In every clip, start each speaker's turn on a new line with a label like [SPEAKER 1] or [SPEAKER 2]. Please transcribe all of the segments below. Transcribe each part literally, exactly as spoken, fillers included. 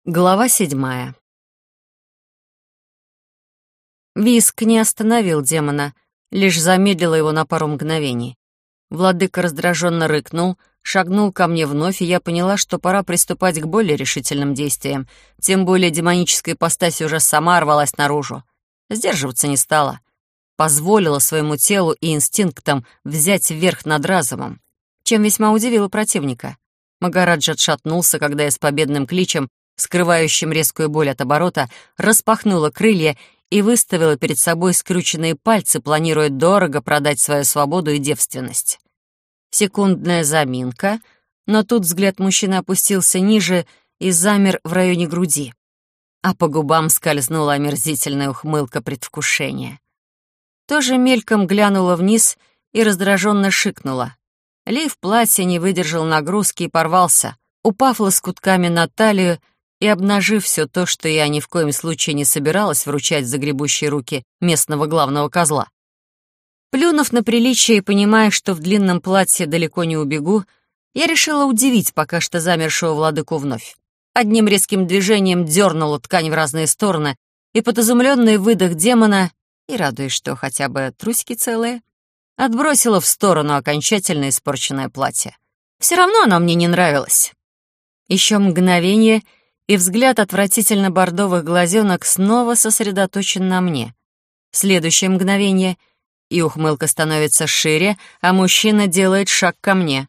[SPEAKER 1] Глава седьмая. Виск не остановил демона, лишь замедлила его на пару мгновений. Владыка раздраженно рыкнул, шагнул ко мне вновь, и я поняла, что пора приступать к более решительным действиям, тем более демоническая ипостась уже сама рвалась наружу. Сдерживаться не стала. Позволила своему телу и инстинктам взять верх над разумом, чем весьма удивила противника. Магараджа отшатнулся, когда я с победным кличем, скрывающим резкую боль от оборота, распахнула крылья и выставила перед собой скрюченные пальцы, планируя дорого продать свою свободу и девственность. Секундная заминка, но тут взгляд мужчины опустился ниже и замер в районе груди, а по губам скользнула омерзительная ухмылка предвкушения. Тоже мельком глянула вниз и раздраженно шикнула. Лиф платья не выдержал нагрузки и порвался, упав лоскутками на талию и обнажив все то, что я ни в коем случае не собиралась вручать в загребущие руки местного главного козла. Плюнув на приличие и понимая, что в длинном платье далеко не убегу, я решила удивить пока что замершего владыку вновь. Одним резким движением дернула ткань в разные стороны, и под изумленный выдох демона, и радуясь, что хотя бы трусики целые, отбросила в сторону окончательно испорченное платье. Все равно оно мне не нравилось. Еще мгновение — и взгляд отвратительно-бордовых глазенок снова сосредоточен на мне. Следующее мгновение — и ухмылка становится шире, а мужчина делает шаг ко мне.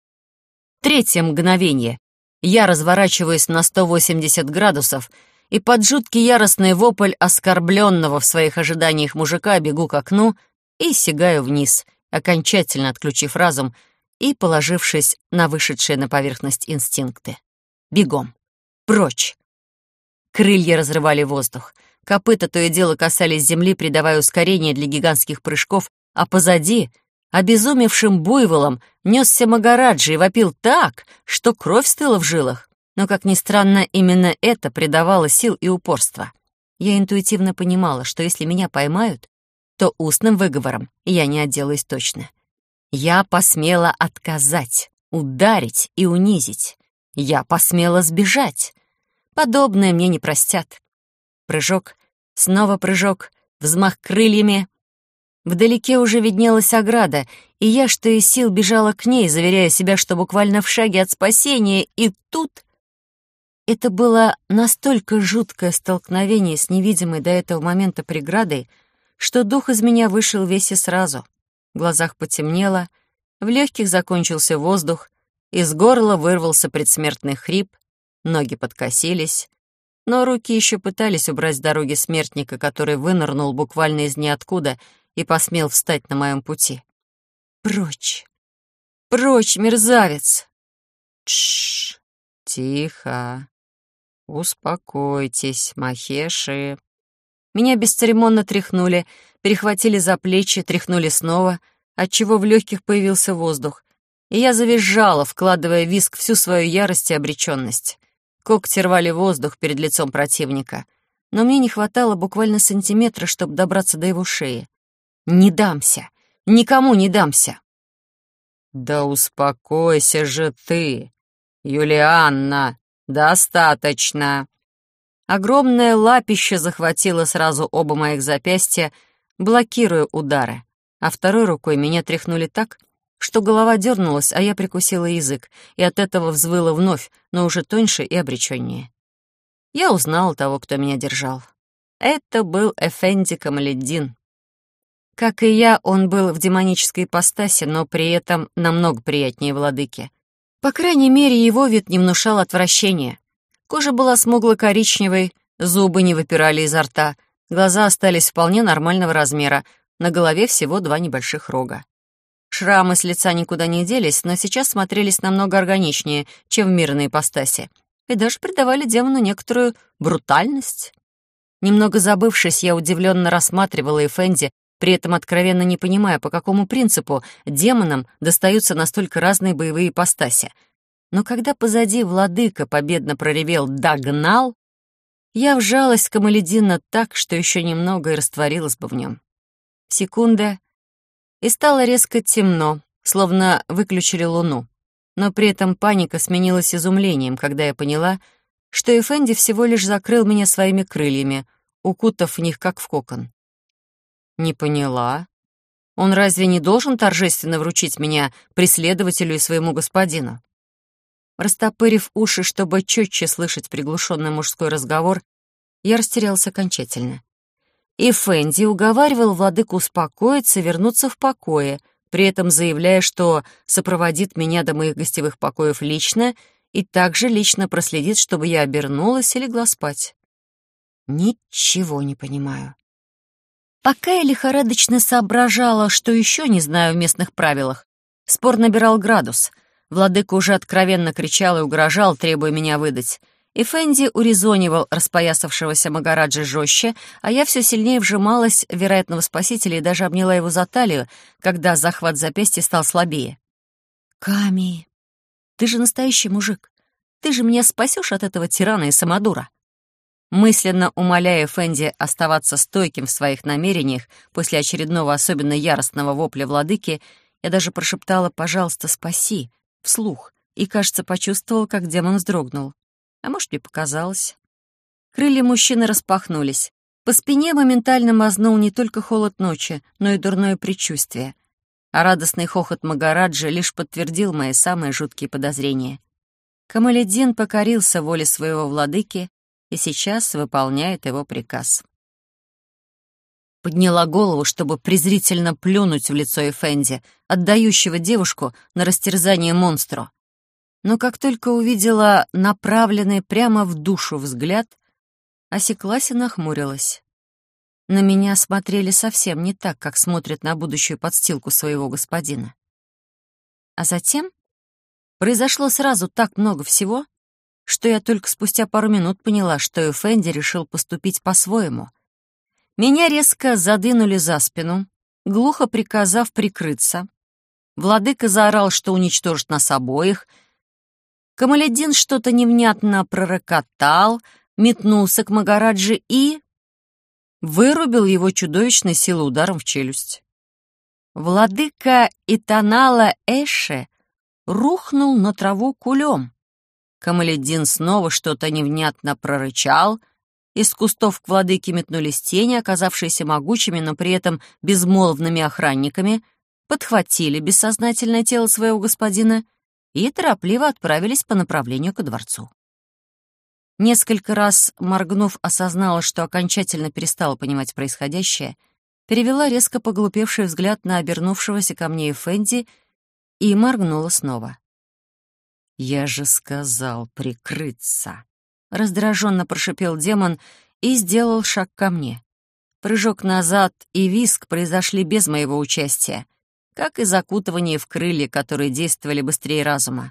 [SPEAKER 1] Третье мгновение — я разворачиваюсь на сто восемьдесят градусов и под жуткий яростный вопль оскорбленного в своих ожиданиях мужика бегу к окну и сигаю вниз, окончательно отключив разум и положившись на вышедшие на поверхность инстинкты. Бегом. Прочь. Крылья разрывали воздух. Копыта то и дело касались земли, придавая ускорение для гигантских прыжков, а позади, обезумевшим буйволом, несся Магараджа и вопил так, что кровь стыла в жилах. Но, как ни странно, именно это придавало сил и упорства. Я интуитивно понимала, что если меня поймают, то устным выговором я не отделаюсь точно. Я посмела отказать, ударить и унизить. Я посмела сбежать. Подобное мне не простят. Прыжок, снова прыжок, взмах крыльями. Вдалеке уже виднелась ограда, и я, что из сил, бежала к ней, заверяя себя, что буквально в шаге от спасения, и тут... Это было настолько жуткое столкновение с невидимой до этого момента преградой, что дух из меня вышел весь и сразу. В глазах потемнело, в легких закончился воздух, из горла вырвался предсмертный хрип, ноги подкосились, но руки еще пытались убрать с дороги смертника, который вынырнул буквально из ниоткуда и посмел встать на моем пути. «Прочь! Прочь, мерзавец!» «Тш! Тихо! Успокойтесь, махеши!» Меня бесцеремонно тряхнули, перехватили за плечи, тряхнули снова, отчего в легких появился воздух, и я завизжала, вкладывая в визг всю свою ярость и обреченность. Когти рвали воздух перед лицом противника, но мне не хватало буквально сантиметра, чтобы добраться до его шеи. «Не дамся! Никому не дамся!» «Да успокойся же ты, Юлианна! Достаточно!» Огромное лапище захватило сразу оба моих запястья, блокируя удары, а второй рукой меня тряхнули так, что голова дернулась, а я прикусила язык, и от этого взвыла вновь, но уже тоньше и обреченнее. Я узнала того, кто меня держал. Это был Эфенди Камаледдин. Как и я, он был в демонической ипостаси, но при этом намного приятнее владыки. По крайней мере, его вид не внушал отвращения. Кожа была смугло-коричневой, зубы не выпирали изо рта, глаза остались вполне нормального размера, на голове всего два небольших рога. Шрамы с лица никуда не делись, но сейчас смотрелись намного органичнее, чем в мирной ипостаси, и даже придавали демону некоторую брутальность. Немного забывшись, я удивленно рассматривала Эфенди, при этом откровенно не понимая, по какому принципу демонам достаются настолько разные боевые ипостаси. Но когда позади владыка победно проревел «Догнал!», я вжалась в Камаледдина так, что еще немного и растворилась бы в нем. Секунда, и стало резко темно, словно выключили луну. Но при этом паника сменилась изумлением, когда я поняла, что Эфенди всего лишь закрыл меня своими крыльями, укутав в них, как в кокон. «Не поняла. Он разве не должен торжественно вручить меня преследователю и своему господину?» Растопырив уши, чтобы четче слышать приглушенный мужской разговор, я растерялся окончательно. И Фенди уговаривал владыку успокоиться и вернуться в покое, при этом заявляя, что сопроводит меня до моих гостевых покоев лично и также лично проследит, чтобы я обернулась и легла спать. Ничего не понимаю. Пока я лихорадочно соображала, что еще не знаю в местных правилах, спор набирал градус. Владыка уже откровенно кричал и угрожал, требуя меня выдать. И Фенди урезонивал распоясавшегося Магараджи жестче, а я все сильнее вжималась в вероятного спасителя и даже обняла его за талию, когда захват запястья стал слабее. «Ками, ты же настоящий мужик. Ты же меня спасешь от этого тирана и самодура». Мысленно умоляя Фенди оставаться стойким в своих намерениях после очередного особенно яростного вопля владыки, я даже прошептала «пожалуйста, спаси» вслух и, кажется, почувствовала, как демон вздрогнул. А может, мне показалось. Крылья мужчины распахнулись. По спине моментально мазнул не только холод ночи, но и дурное предчувствие. А радостный хохот Магараджи лишь подтвердил мои самые жуткие подозрения. Камаледдин покорился воле своего владыки и сейчас выполняет его приказ. Подняла голову, чтобы презрительно плюнуть в лицо Эфенди, отдающего девушку на растерзание монстру. Но как только увидела направленный прямо в душу взгляд, осеклась и нахмурилась. На меня смотрели совсем не так, как смотрят на будущую подстилку своего господина. А затем произошло сразу так много всего, что я только спустя пару минут поняла, что Эфенди решил поступить по-своему. Меня резко задвинули за спину, глухо приказав прикрыться. Владыка заорал, что уничтожит нас обоих. Камаледдин что-то невнятно пророкотал, метнулся к Магараджи и вырубил его чудовищной силой ударом в челюсть. Владыка Итанала Эше рухнул на траву кулем. Камаледдин снова что-то невнятно прорычал. Из кустов к владыке метнулись тени, оказавшиеся могучими, но при этом безмолвными охранниками, подхватили бессознательное тело своего господина и торопливо отправились по направлению ко дворцу. Несколько раз, моргнув, осознала, что окончательно перестала понимать происходящее, перевела резко поглупевший взгляд на обернувшегося ко мне Эфенди и моргнула снова. «Я же сказал прикрыться!» Раздраженно прошипел демон и сделал шаг ко мне. Прыжок назад и визг произошли без моего участия, как и закутывание в крылья, которые действовали быстрее разума.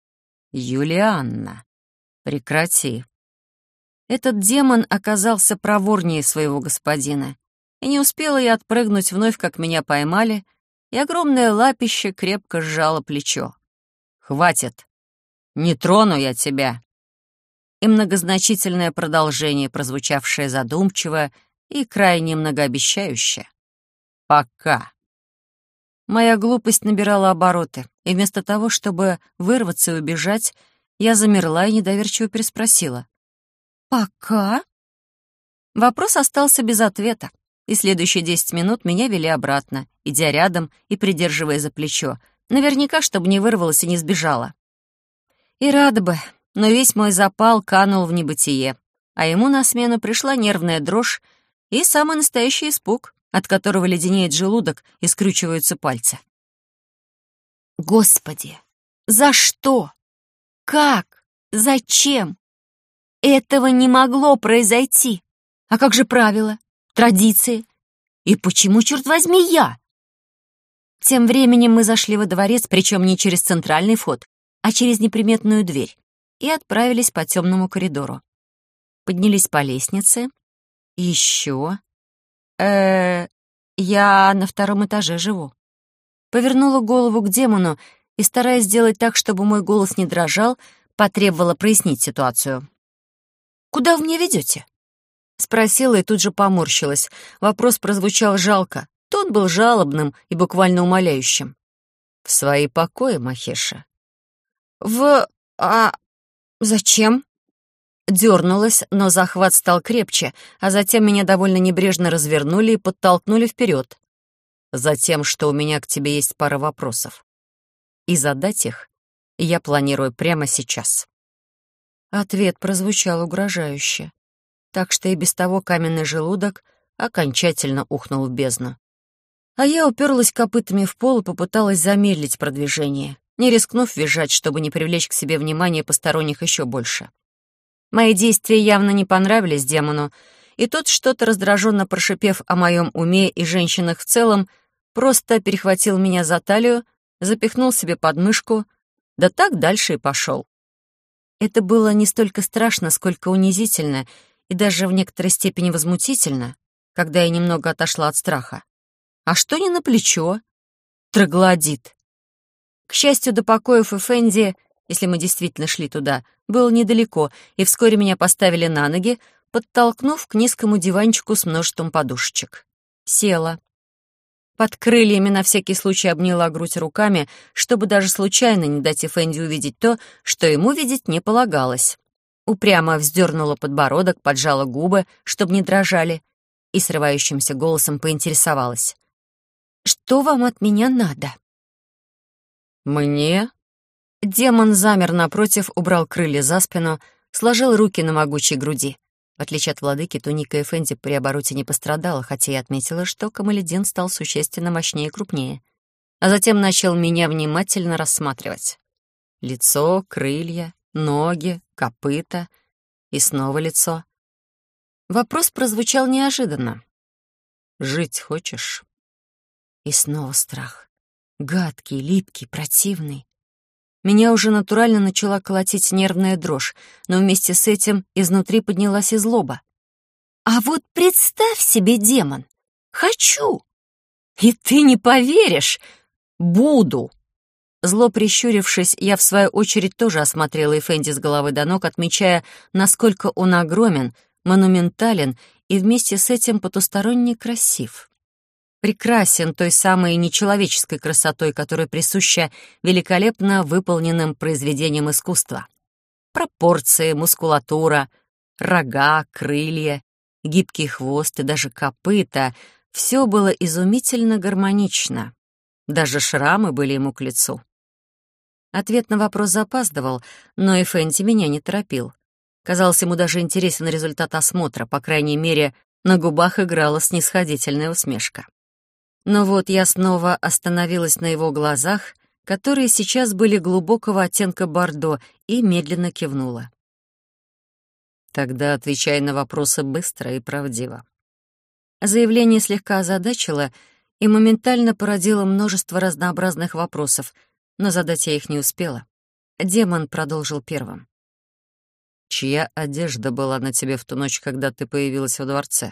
[SPEAKER 1] «Юлианна, прекрати!» Этот демон оказался проворнее своего господина, и не успела я отпрыгнуть вновь, как меня поймали, и огромное лапище крепко сжало плечо. «Хватит! Не трону я тебя!» И многозначительное продолжение, прозвучавшее задумчиво и крайне многообещающе. «Пока». Моя глупость набирала обороты, и вместо того, чтобы вырваться и убежать, я замерла и недоверчиво переспросила. «Пока?» Вопрос остался без ответа, и следующие десять минут меня вели обратно, идя рядом и придерживая за плечо, наверняка, чтобы не вырвалась и не сбежала. И рада бы, но весь мой запал канул в небытие, а ему на смену пришла нервная дрожь и самый настоящий испуг, от которого леденеет желудок и скрючиваются пальцы. Господи, за что? Как? Зачем? Этого не могло произойти. А как же правила, традиции? И почему, черт возьми, я? Тем временем мы зашли во дворец, причем не через центральный вход, а через неприметную дверь, и отправились по темному коридору. Поднялись по лестнице. Еще. э я на втором этаже живу. Повернула голову к демону и, стараясь сделать так, чтобы мой голос не дрожал, потребовала прояснить ситуацию. «Куда вы меня ведете?» Спросила и тут же поморщилась. Вопрос прозвучал жалко. Тон был жалобным и буквально умоляющим. «В свои покои, Махеша». «В... а... зачем?» дернулась, но захват стал крепче, а затем меня довольно небрежно развернули и подтолкнули вперед. Затем, что у меня к тебе есть пара вопросов. И задать их я планирую прямо сейчас. Ответ прозвучал угрожающе, так что и без того каменный желудок окончательно ухнул в бездну. А я уперлась копытами в пол и попыталась замедлить продвижение, не рискнув визжать, чтобы не привлечь к себе внимание посторонних еще больше. Мои действия явно не понравились демону, и тот, что-то раздраженно прошипев о моем уме и женщинах в целом, просто перехватил меня за талию, запихнул себе под мышку, да так дальше и пошел. Это было не столько страшно, сколько унизительно и даже в некоторой степени возмутительно, когда я немного отошла от страха. А что не на плечо? Троглодит. К счастью, до покоев Эфенди, если мы действительно шли туда, было недалеко, и вскоре меня поставили на ноги, подтолкнув к низкому диванчику с множеством подушечек. Села. Под крыльями на всякий случай обняла грудь руками, чтобы даже случайно не дать Эфенди увидеть то, что ему видеть не полагалось. Упрямо вздернула подбородок, поджала губы, чтобы не дрожали, и срывающимся голосом поинтересовалась. «Что вам от меня надо?» «Мне?» Демон замер напротив, убрал крылья за спину, сложил руки на могучей груди. В отличие от владыки, туника Эфенди при обороте не пострадала, хотя я отметила, что Камаледин стал существенно мощнее и крупнее. А затем начал меня внимательно рассматривать. Лицо, крылья, ноги, копыта и снова лицо. Вопрос прозвучал неожиданно. «Жить хочешь?» И снова страх. Гадкий, липкий, противный. Меня уже натурально начала колотить нервная дрожь, но вместе с этим изнутри поднялась и злоба. «А вот представь себе, демон! Хочу! И ты не поверишь! Буду!» Зло прищурившись, я в свою очередь тоже осмотрела Эфенди с головы до ног, отмечая, насколько он огромен, монументален и вместе с этим потусторонне красив. Прекрасен той самой нечеловеческой красотой, которая присуща великолепно выполненным произведениям искусства. Пропорции, мускулатура, рога, крылья, гибкий хвост и даже копыта — все было изумительно гармонично. Даже шрамы были ему к лицу. Ответ на вопрос запаздывал, но Эфенди меня не торопил. Казалось, ему даже интересен результат осмотра, по крайней мере, на губах играла снисходительная усмешка. Но вот я снова остановилась на его глазах, которые сейчас были глубокого оттенка бордо, и медленно кивнула. «Тогда отвечай на вопросы быстро и правдиво». Заявление слегка озадачило и моментально породило множество разнообразных вопросов, но задать я их не успела. Демон продолжил первым. «Чья одежда была на тебе в ту ночь, когда ты появилась во дворце?»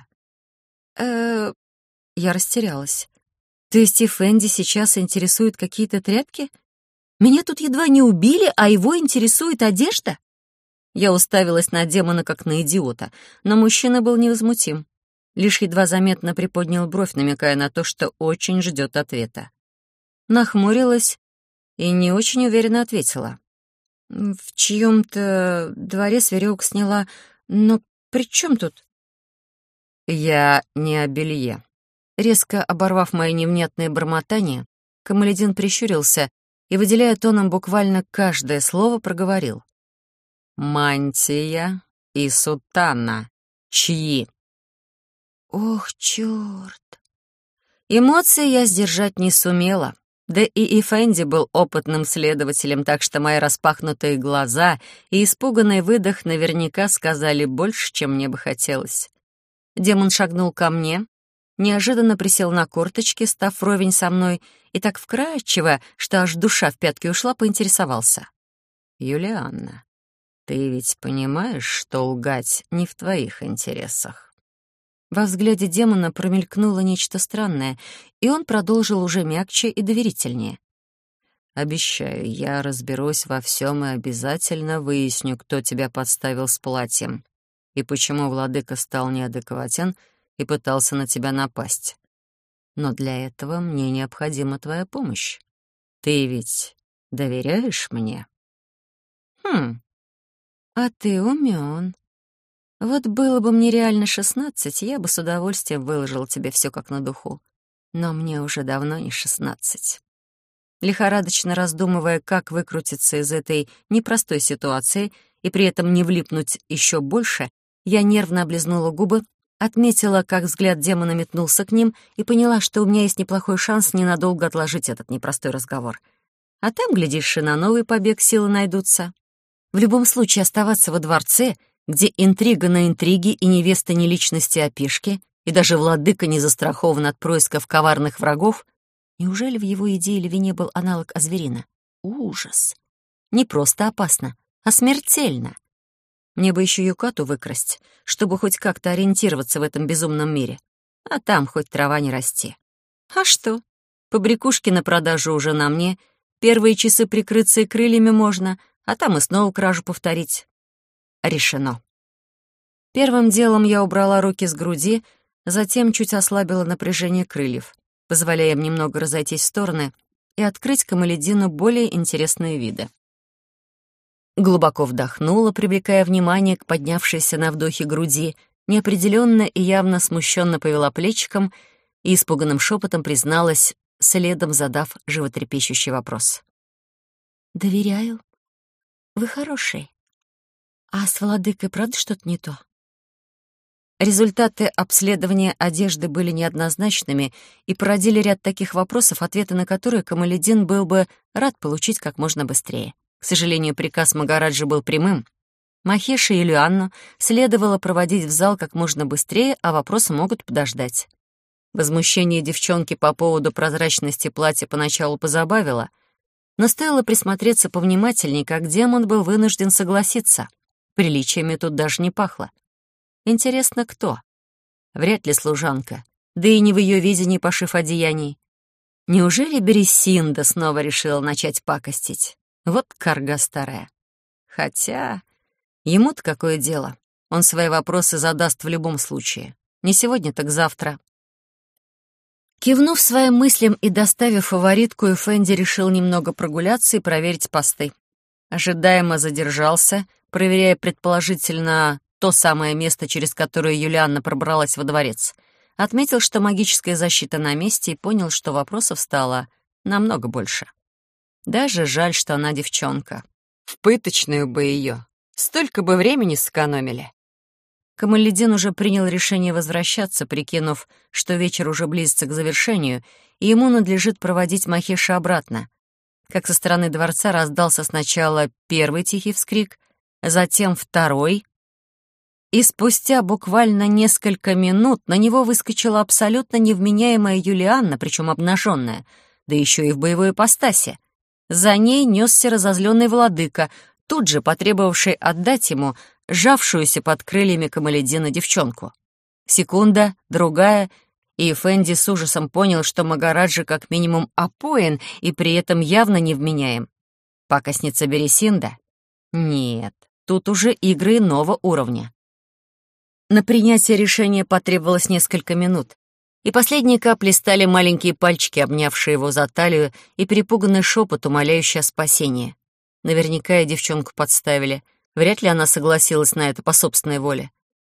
[SPEAKER 1] э Я растерялась. То есть Эфенди сейчас интересуют какие-то тряпки? Меня тут едва не убили, а его интересует одежда? Я уставилась на демона как на идиота, но мужчина был невозмутим. Лишь едва заметно приподнял бровь, намекая на то, что очень ждет ответа. Нахмурилась и не очень уверенно ответила. «В чьем-то дворе с веревок сняла, но при чем тут?» «Я не о белье». Резко оборвав мои невнятные бормотания, Камаледин прищурился и, выделяя тоном буквально каждое слово, проговорил. «Мантия и сутана. Чьи?» Ох, черт! Эмоции я сдержать не сумела. Да и Эфенди был опытным следователем, так что мои распахнутые глаза и испуганный выдох наверняка сказали больше, чем мне бы хотелось. Демон шагнул ко мне, неожиданно присел на корточки, став вровень со мной, и так вкрадчиво, что аж душа в пятки ушла, поинтересовался. «Юлианна, ты ведь понимаешь, что лгать не в твоих интересах?» Во взгляде демона промелькнуло нечто странное, и он продолжил уже мягче и доверительнее. «Обещаю, я разберусь во всем и обязательно выясню, кто тебя подставил с платьем и почему владыка стал неадекватен и пытался на тебя напасть. Но для этого мне необходима твоя помощь. Ты ведь доверяешь мне?» «Хм, а ты умён», Вот было бы мне реально шестнадцать, я бы с удовольствием выложила тебе все как на духу. Но мне уже давно не шестнадцать. Лихорадочно раздумывая, как выкрутиться из этой непростой ситуации и при этом не влипнуть еще больше, я нервно облизнула губы, отметила, как взгляд демона метнулся к ним, и поняла, что у меня есть неплохой шанс ненадолго отложить этот непростой разговор. А там, глядишь, и на новый побег силы найдутся. В любом случае, оставаться во дворце, где интрига на интриге и невеста не личности, а пешки, и даже владыка не застрахован от происков коварных врагов, неужели в его идее или вине был аналог Азверина? Ужас! Не просто опасно, а смертельно. Мне бы еще Юкату выкрасть, чтобы хоть как-то ориентироваться в этом безумном мире. А там хоть трава не расти. А что? Побрякушки на продажу уже на мне. Первые часы прикрыться и крыльями можно, а там и снова кражу повторить. Решено. Первым делом я убрала руки с груди, затем чуть ослабила напряжение крыльев, позволяя им немного разойтись в стороны и открыть Камаледдину более интересные виды. Глубоко вдохнула, привлекая внимание к поднявшейся на вдохе груди, неопределенно и явно смущенно повела плечиком и испуганным шепотом призналась, следом задав животрепещущий вопрос. «Доверяю. Вы хороший. А с владыкой правда что-то не то?» Результаты обследования одежды были неоднозначными и породили ряд таких вопросов, ответы на которые Камаледдин был бы рад получить как можно быстрее. К сожалению, приказ Магараджи был прямым. Махеша и Юлианну следовало проводить в зал как можно быстрее, а вопросы могут подождать. Возмущение девчонки по поводу прозрачности платья поначалу позабавило, но стоило присмотреться повнимательней, как демон был вынужден согласиться. Приличиями тут даже не пахло. Интересно, кто? Вряд ли служанка, да и не в ее видении пошив одеяний. Неужели Бересинда снова решила начать пакостить? Вот карга старая. Хотя, ему-то какое дело? Он свои вопросы задаст в любом случае. Не сегодня, так завтра. Кивнув своим мыслям и доставив фаворитку, Эфенди решил немного прогуляться и проверить посты. Ожидаемо задержался, проверяя предположительно то самое место, через которое Юлианна пробралась во дворец. Отметил, что магическая защита на месте, и понял, что вопросов стало намного больше. Даже жаль, что она девчонка. В пыточную бы ее. Столько бы времени сэкономили. Камаледдин уже принял решение возвращаться, прикинув, что вечер уже близится к завершению, и ему надлежит проводить Махеша обратно. Как со стороны дворца раздался сначала первый тихий вскрик, затем второй, и спустя буквально несколько минут на него выскочила абсолютно невменяемая Юлианна, причем обнаженная, да еще и в боевой ипостаси. За ней несся разозленный владыка, тут же потребовавший отдать ему сжавшуюся под крыльями Камаледдина девчонку. Секунда, другая, и Эфенди с ужасом понял, что Магараджа как минимум опоен и при этом явно невменяем. Пакостница Бересинда? Нет, тут уже игры иного уровня. На принятие решения потребовалось несколько минут, и последней каплей стали маленькие пальчики, обнявшие его за талию, и перепуганный шепот, умоляющий о спасении. Наверняка и девчонку подставили. Вряд ли она согласилась на это по собственной воле.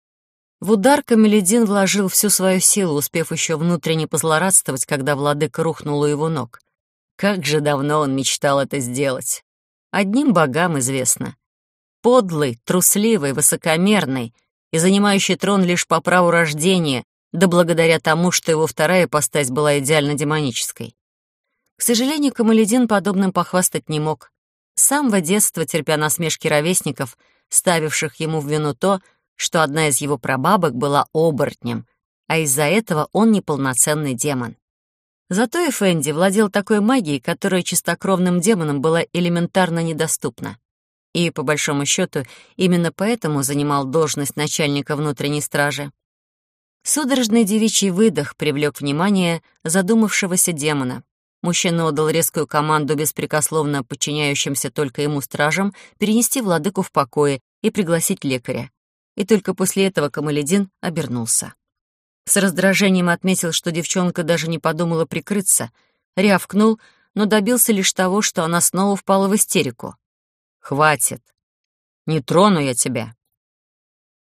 [SPEAKER 1] В удар Камаледдин вложил всю свою силу, успев еще внутренне позлорадствовать, когда владыка рухнул у его ног. Как же давно он мечтал это сделать. Одним богам известно. Подлый, трусливый, высокомерный и занимающий трон лишь по праву рождения, да благодаря тому, что его вторая ипостась была идеально демонической. К сожалению, Камаледдин подобным похвастать не мог. С самого детства, терпя насмешки ровесников, ставивших ему в вину то, что одна из его прабабок была оборотнем, а из-за этого он неполноценный демон. Зато Эфенди владел такой магией, которая чистокровным демонам была элементарно недоступна. И, по большому счету, именно поэтому занимал должность начальника внутренней стражи. Судорожный девичий выдох привлек внимание задумавшегося демона. Мужчина отдал резкую команду беспрекословно подчиняющимся только ему стражам перенести владыку в покое и пригласить лекаря. И только после этого Камаледдин обернулся. С раздражением отметил, что девчонка даже не подумала прикрыться, рявкнул, но добился лишь того, что она снова впала в истерику. «Хватит! Не трону я тебя!»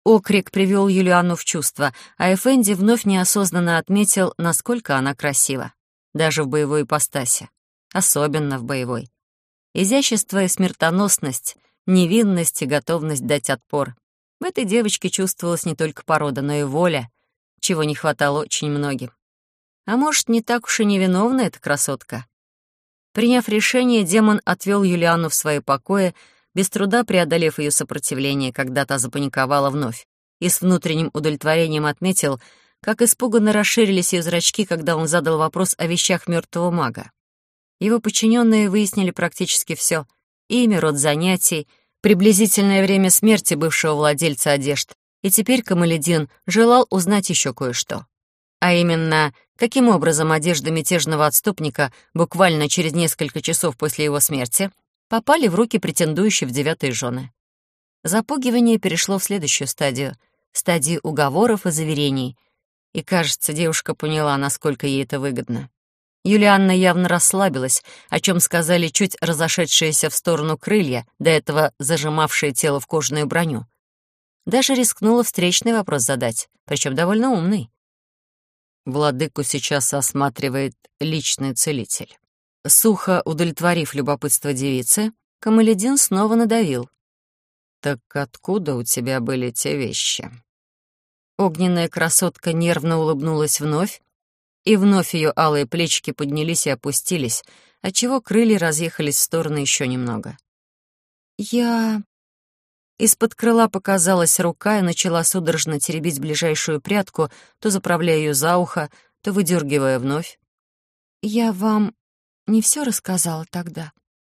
[SPEAKER 1] Окрик привел Юлианну в чувство, а Эфенди вновь неосознанно отметил, насколько она красива. Даже в боевой ипостаси. Особенно в боевой. Изящество и смертоносность, невинность и готовность дать отпор. В этой девочке чувствовалась не только порода, но и воля, чего не хватало очень многим. А может, не так уж и невиновна эта красотка? Приняв решение, демон отвел Юлианну в свои покои, без труда преодолев ее сопротивление, когда та запаниковала вновь, и с внутренним удовлетворением отметил, как испуганно расширились ее зрачки, когда он задал вопрос о вещах мертвого мага. Его подчиненные выяснили практически все: имя, род занятий, приблизительное время смерти бывшего владельца одежд, и теперь Камаледин желал узнать еще кое-что. А именно, каким образом одежды мятежного отступника буквально через несколько часов после его смерти попали в руки претендующей в девятые жены. Запугивание перешло в следующую стадию — стадию уговоров и заверений, и, кажется, девушка поняла, насколько ей это выгодно. Юлианна явно расслабилась, о чем сказали чуть разошедшиеся в сторону крылья, до этого зажимавшие тело в кожаную броню. Даже рискнула встречный вопрос задать, причем довольно умный. Владыку сейчас осматривает личный целитель. Сухо удовлетворив любопытство девицы, Камаледин снова надавил. «Так откуда у тебя были те вещи?» Огненная красотка нервно улыбнулась вновь, и вновь ее алые плечики поднялись и опустились, отчего крылья разъехались в стороны еще немного. «Я...» Из-под крыла показалась рука и начала судорожно теребить ближайшую прядку, то заправляя ее за ухо, то выдергивая вновь. «Я вам не все рассказала тогда?»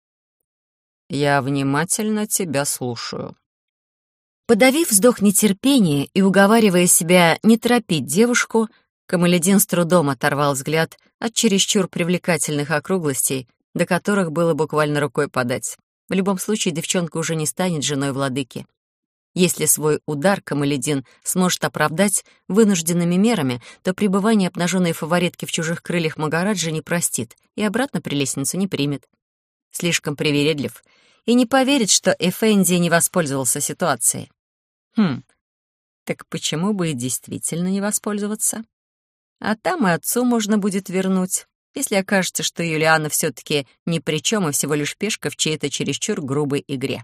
[SPEAKER 1] «Я внимательно тебя слушаю». Подавив вздох нетерпения и уговаривая себя не торопить девушку, Камаледин с трудом оторвал взгляд от чересчур привлекательных округлостей, до которых было буквально рукой подать. В любом случае, девчонка уже не станет женой владыки. Если свой удар Камаледин сможет оправдать вынужденными мерами, то пребывание обнаженной фаворитки в чужих крыльях Магараджа не простит и обратно при лестницу не примет. Слишком привередлив и не поверит, что Эфенди не воспользовался ситуацией. Хм, так почему бы и действительно не воспользоваться? А там и отцу можно будет вернуть, если окажется, что Юлианна все-таки ни при чем и всего лишь пешка в чьей-то чересчур грубой игре.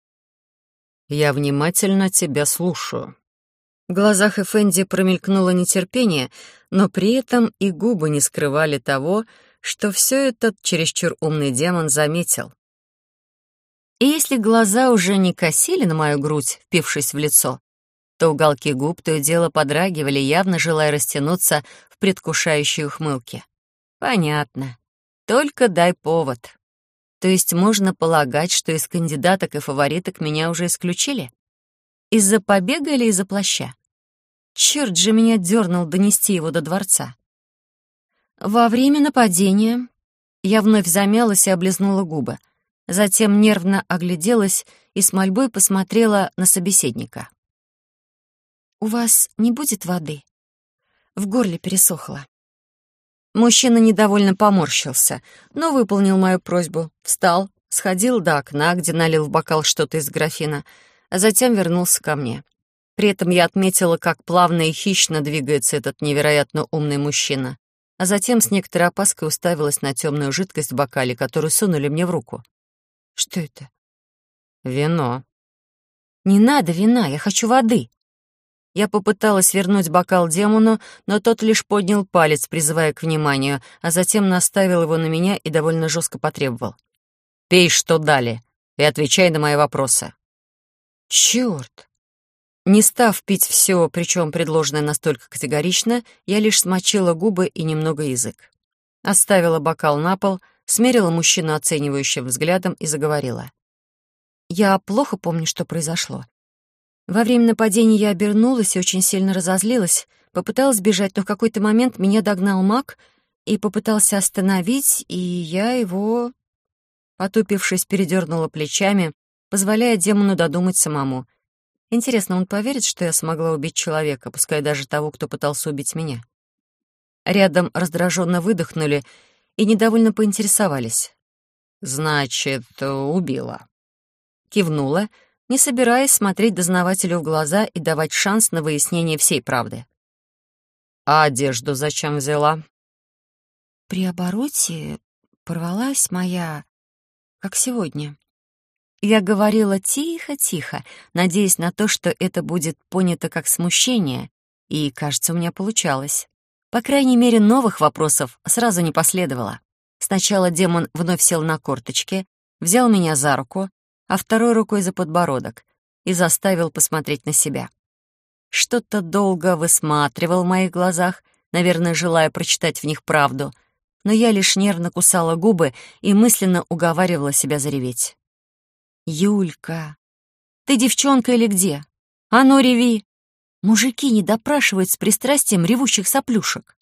[SPEAKER 1] «Я внимательно тебя слушаю». В глазах Эфенди промелькнуло нетерпение, но при этом и губы не скрывали того, что все этот чересчур умный демон заметил. И если глаза уже не косили на мою грудь, впившись в лицо, то уголки губ то и дело подрагивали, явно желая растянуться в предвкушающей ухмылке. Понятно. Только дай повод. То есть можно полагать, что из кандидаток и фавориток меня уже исключили? Из-за побега или из-за плаща? Черт же меня дернул донести его до дворца. Во время нападения я вновь замялась и облизнула губы. Затем нервно огляделась и с мольбой посмотрела на собеседника. «У вас не будет воды?» В горле пересохло. Мужчина недовольно поморщился, но выполнил мою просьбу. Встал, сходил до окна, где налил в бокал что-то из графина, а затем вернулся ко мне. При этом я отметила, как плавно и хищно двигается этот невероятно умный мужчина, а затем с некоторой опаской уставилась на темную жидкость в бокале, которую сунули мне в руку. «Что это?» «Вино». «Не надо вина, я хочу воды». Я попыталась вернуть бокал демону, но тот лишь поднял палец, призывая к вниманию, а затем наставил его на меня и довольно жестко потребовал. «Пей, что дали, и отвечай на мои вопросы». «Черт!» Не став пить все, причем предложенное настолько категорично, я лишь смочила губы и немного язык. Оставила бокал на пол, смерила мужчину оценивающим взглядом и заговорила. «Я плохо помню, что произошло. Во время нападения я обернулась и очень сильно разозлилась, попыталась бежать, но в какой-то момент меня догнал маг и попытался остановить, и я его...» Потупившись, передернула плечами, позволяя демону додумать самому. Интересно, он поверит, что я смогла убить человека, пускай даже того, кто пытался убить меня? Рядом раздраженно выдохнули и недовольно поинтересовались. «Значит, убила?» Кивнула, не собираясь смотреть дознавателю в глаза и давать шанс на выяснение всей правды. «А одежду зачем взяла?» «При обороте порвалась моя, как сегодня». Я говорила тихо-тихо, надеясь на то, что это будет понято как смущение, и, кажется, у меня получалось. По крайней мере, новых вопросов сразу не последовало. Сначала демон вновь сел на корточки, взял меня за руку, а второй рукой за подбородок и заставил посмотреть на себя. Что-то долго высматривал в моих глазах, наверное, желая прочитать в них правду, но я лишь нервно кусала губы и мысленно уговаривала себя зареветь. «Юлька, ты девчонка или где? А ну, реви!» Мужики не допрашивают с пристрастием ревущих соплюшек.